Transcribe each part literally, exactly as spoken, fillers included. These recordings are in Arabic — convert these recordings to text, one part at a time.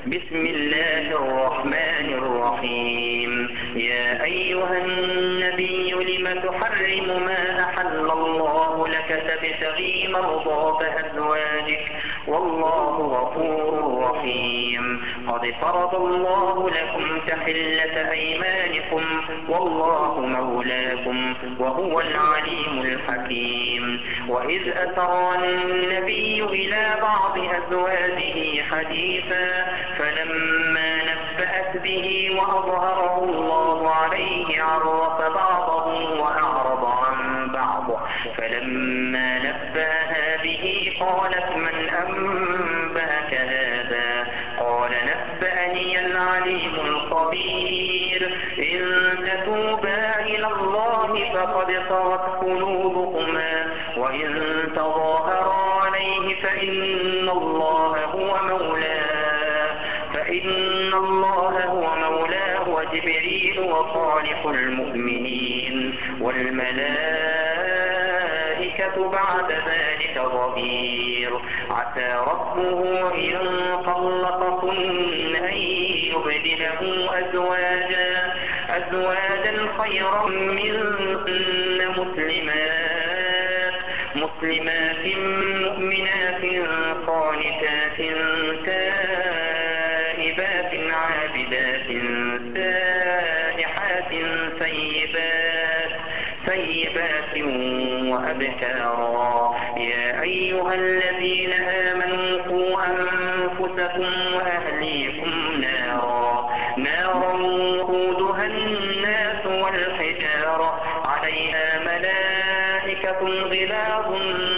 بسم الله الرحمن الرحيم. يا أيها النبي لم تحرم ما أحل الله لك تبتغي مرضات أزواجك والله غفور رحيم. قد فرض الله لكم تحلة أيمانكم والله مولاكم وهو العليم الحكيم. وإذ أسر النبي إلى بعض أزواجه حديثا فلما نبأت به وأظهره الله عليه عرف بعضه وأعرض عن بعض. فلما نبأها به قالت من أنبأك هذا؟ قال نبأني العليم الخبير. إن تتوبا إلى الله فقد صغت قلوبكما وإن تظاهرا عليه فإن الله هو مولاه فإن الله هو مولاه وجبريل وصالح المؤمنين والملائكة بعد ذلك ظهير. عسى ربه إن طلقكن أن يبدله أزواجا أزواجا خيرا منكن مسلمات مسلمات مؤمنات قانتات تائبات عابدات سائحات ثيبات ثيبات وأبكارا. يا أيها الذين آمنوا قوا أنفسكم وأهليكم نارا نارا وقودها الناس والحجارة عليها ملائكة غلاظ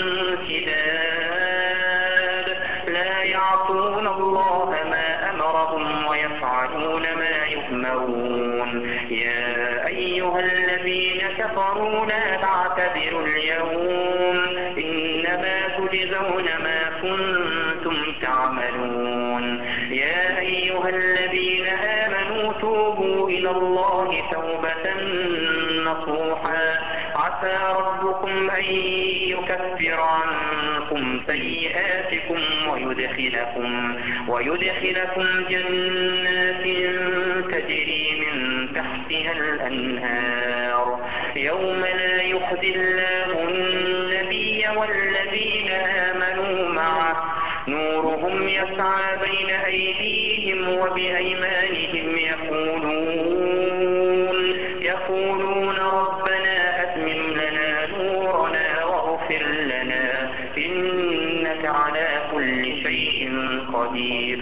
شداد لا يعصون الله ما أمرهم ويفعلون ما يؤمرون. يا أيها الذين كفروا لا تعتذروا اليوم إنما تجزون ما كنتم تعملون. يا أيها الذين آمنوا توبوا إلى الله توبة نصوحا عسى ربكم أن يكفر عنكم سيئاتكم ويدخلكم, ويدخلكم جنات تجري من تحتها الأنهار يوم لا يخزي الله النبي والذين آمنوا معه نورهم يسعى بين أيديهم وبأيمانهم يقولون يقولون ربنا أتمم لنا نورنا واغفر لنا إنك على كل شيء قدير.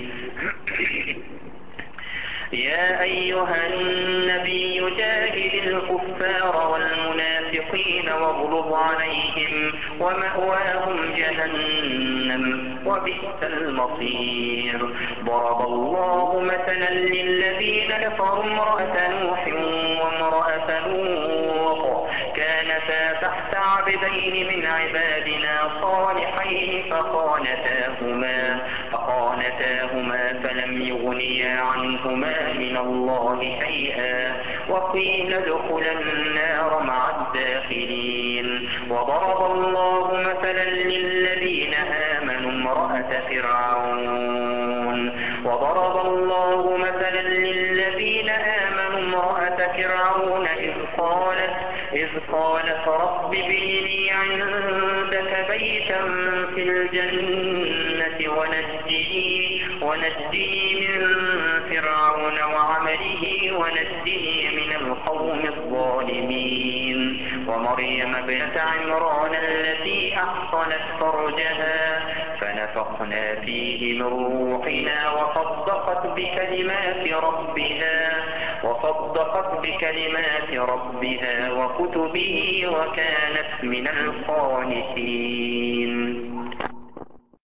يا أيها النبي جاهد الكفار والمنافقين واغلظ عليهم ومأواهم جهنم وبئس المصير. ضرب الله مثلا للذين كفروا امرأة نوح وامرأة لوط كانتا تحت عبدين من عبادنا صالحين فخانتاهما فخانتاهما فلم يغنيا عنهما من الله شيئا وقيل ادخلا النار مع الداخلين. وضرب الله مثلا للذين آمنوا امرأة فرعون وضرب الله مثلا للذين آمنوا امرأة فرعون إذ قالت إذ قالت رب ابن لي عندك بيتا في الجنة ونجني ونجني من فرعون وعمله ونجني من القوم الظالمين. ومريم ابنة عمران التي أحصنت فرجها فنفخنا فيه من روحنا وصدقت بكلمات ربها وصدقت بكلمات ربها وكتبه وكانت من القانتين.